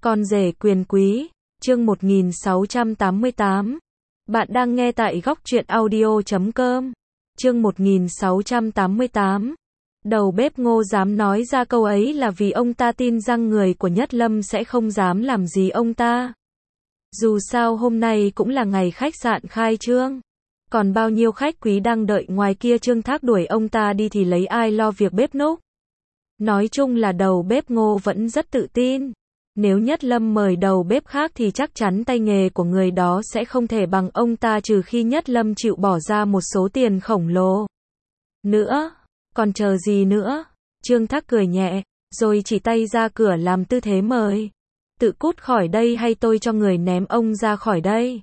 Con rể quyền quý, chương 1688. Bạn đang nghe tại góc truyện audio.com. Chương 1688. Đầu bếp Ngô dám nói ra câu ấy là vì ông ta tin rằng người của Nhất Lâm sẽ không dám làm gì ông ta. Dù sao hôm nay cũng là ngày khách sạn khai trương. Còn bao nhiêu khách quý đang đợi ngoài kia, Trương Thác đuổi ông ta đi thì lấy ai lo việc bếp núc. Nói chung là đầu bếp Ngô vẫn rất tự tin. Nếu Nhất Lâm mời đầu bếp khác thì chắc chắn tay nghề của người đó sẽ không thể bằng ông ta, trừ khi Nhất Lâm chịu bỏ ra một số tiền khổng lồ. Nữa, còn chờ gì nữa? Trương Thác cười nhẹ, rồi chỉ tay ra cửa làm tư thế mời. Tự cút khỏi đây hay tôi cho người ném ông ra khỏi đây.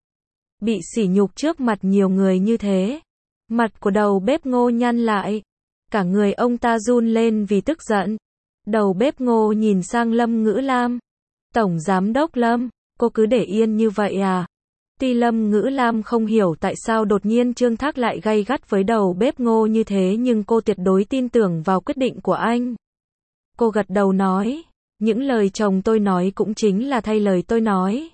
Bị sỉ nhục trước mặt nhiều người như thế, mặt của đầu bếp Ngô nhăn lại. Cả người ông ta run lên vì tức giận. Đầu bếp Ngô nhìn sang Lâm Ngữ Lam. Tổng giám đốc Lâm, cô cứ để yên như vậy à? Tuy Lâm Ngữ Lam không hiểu tại sao đột nhiên Trương Thác lại gay gắt với đầu bếp Ngô như thế, nhưng cô tuyệt đối tin tưởng vào quyết định của anh. Cô gật đầu nói, những lời chồng tôi nói cũng chính là thay lời tôi nói.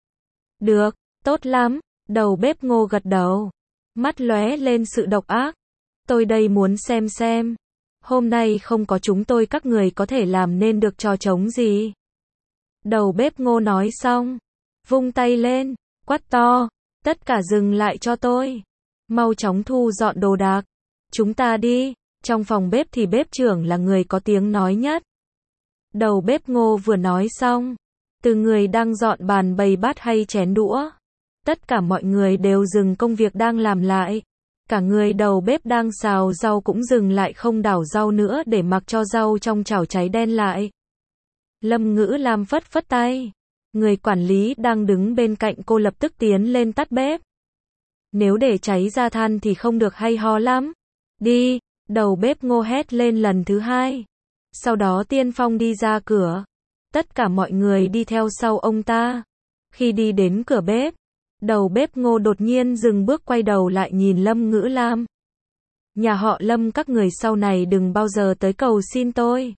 Được, tốt lắm. Đầu bếp Ngô gật đầu, mắt lóe lên sự độc ác. Tôi đây muốn xem. Hôm nay không có chúng tôi các người có thể làm nên được trò trống gì. Đầu bếp Ngô nói xong, vung tay lên, quát to, tất cả dừng lại cho tôi. Mau chóng thu dọn đồ đạc. Chúng ta đi. Trong phòng bếp thì bếp trưởng là người có tiếng nói nhất. Đầu bếp Ngô vừa nói xong, từ người đang dọn bàn bày bát hay chén đũa, tất cả mọi người đều dừng công việc đang làm lại. Cả người đầu bếp đang xào rau cũng dừng lại, không đảo rau nữa để mặc cho rau trong chảo cháy đen lại. Lâm Ngữ Lam phất phất tay. Người quản lý đang đứng bên cạnh cô lập tức tiến lên tắt bếp. Nếu để cháy ra than thì không được hay ho lắm. Đi, đầu bếp Ngô hét lên lần thứ hai. Sau đó tiên phong đi ra cửa. Tất cả mọi người đi theo sau ông ta. Khi đi đến cửa bếp, đầu bếp Ngô đột nhiên dừng bước, quay đầu lại nhìn Lâm Ngữ Lam. Nhà họ Lâm các người sau này đừng bao giờ tới cầu xin tôi.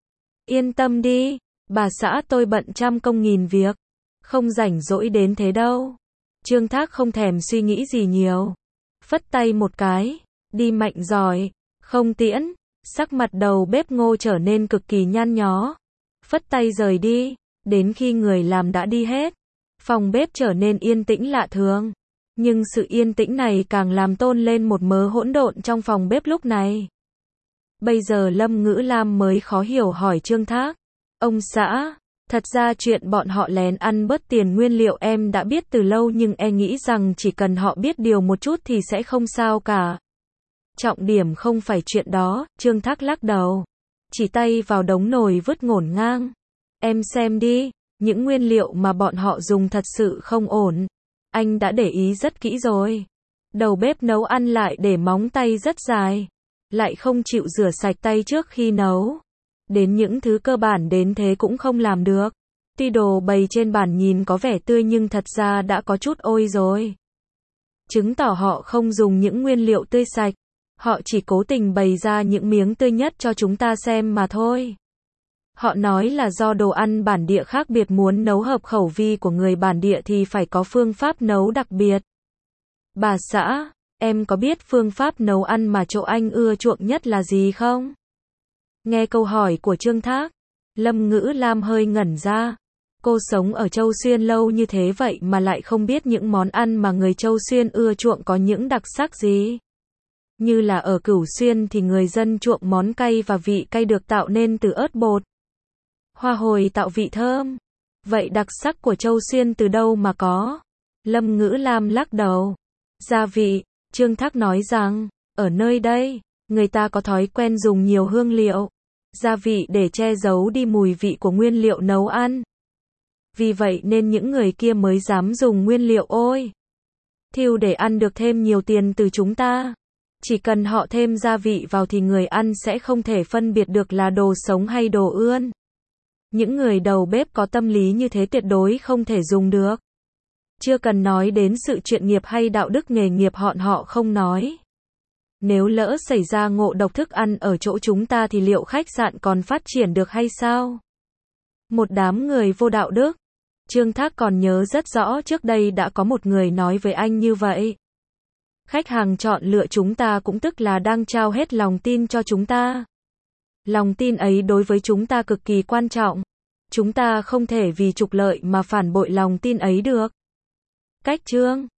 Yên tâm đi, bà xã tôi bận trăm công nghìn việc, không rảnh rỗi đến thế đâu. Trương Thác không thèm suy nghĩ gì nhiều, phất tay một cái, đi mạnh giỏi, không tiễn. Sắc mặt đầu bếp Ngô trở nên cực kỳ nhăn nhó, phất tay rời đi. Đến khi người làm đã đi hết, phòng bếp trở nên yên tĩnh lạ thường. Nhưng sự yên tĩnh này càng làm tôn lên một mớ hỗn độn trong phòng bếp lúc này. Bây giờ Lâm Ngữ Lam mới khó hiểu hỏi Trương Thác. Ông xã, thật ra chuyện bọn họ lén ăn bớt tiền nguyên liệu em đã biết từ lâu, nhưng em nghĩ rằng chỉ cần họ biết điều một chút thì sẽ không sao cả. Trọng điểm không phải chuyện đó. Trương Thác lắc đầu, chỉ tay vào đống nồi vứt ngổn ngang. Em xem đi, những nguyên liệu mà bọn họ dùng thật sự không ổn. Anh đã để ý rất kỹ rồi. Đầu bếp nấu ăn lại để móng tay rất dài, lại không chịu rửa sạch tay trước khi nấu. Đến những thứ cơ bản đến thế cũng không làm được. Tuy đồ bày trên bàn nhìn có vẻ tươi nhưng thật ra đã có chút ôi rồi. Chứng tỏ họ không dùng những nguyên liệu tươi sạch. Họ chỉ cố tình bày ra những miếng tươi nhất cho chúng ta xem mà thôi. Họ nói là do đồ ăn bản địa khác biệt, muốn nấu hợp khẩu vị của người bản địa thì phải có phương pháp nấu đặc biệt. Bà xã, em có biết phương pháp nấu ăn mà chỗ anh ưa chuộng nhất là gì không? Nghe câu hỏi của Trương Thác, Lâm Ngữ Lam hơi ngẩn ra. Cô sống ở Châu Xuyên lâu như thế vậy mà lại không biết những món ăn mà người Châu Xuyên ưa chuộng có những đặc sắc gì. Như là ở Cửu Xuyên thì người dân chuộng món cay và vị cay được tạo nên từ ớt bột, hoa hồi tạo vị thơm. Vậy đặc sắc của Châu Xuyên từ đâu mà có? Lâm Ngữ Lam lắc đầu. Gia vị. Trương Thác nói rằng, ở nơi đây, người ta có thói quen dùng nhiều hương liệu, gia vị để che giấu đi mùi vị của nguyên liệu nấu ăn. Vì vậy nên những người kia mới dám dùng nguyên liệu ôi thiêu để ăn được thêm nhiều tiền từ chúng ta. Chỉ cần họ thêm gia vị vào thì người ăn sẽ không thể phân biệt được là đồ sống hay đồ ươn. Những người đầu bếp có tâm lý như thế tuyệt đối không thể dùng được. Chưa cần nói đến sự chuyên nghiệp hay đạo đức nghề nghiệp họ không nói. Nếu lỡ xảy ra ngộ độc thức ăn ở chỗ chúng ta thì liệu khách sạn còn phát triển được hay sao? Một đám người vô đạo đức. Trương Thác còn nhớ rất rõ trước đây đã có một người nói với anh như vậy. Khách hàng chọn lựa chúng ta cũng tức là đang trao hết lòng tin cho chúng ta. Lòng tin ấy đối với chúng ta cực kỳ quan trọng. Chúng ta không thể vì trục lợi mà phản bội lòng tin ấy được. Cách chương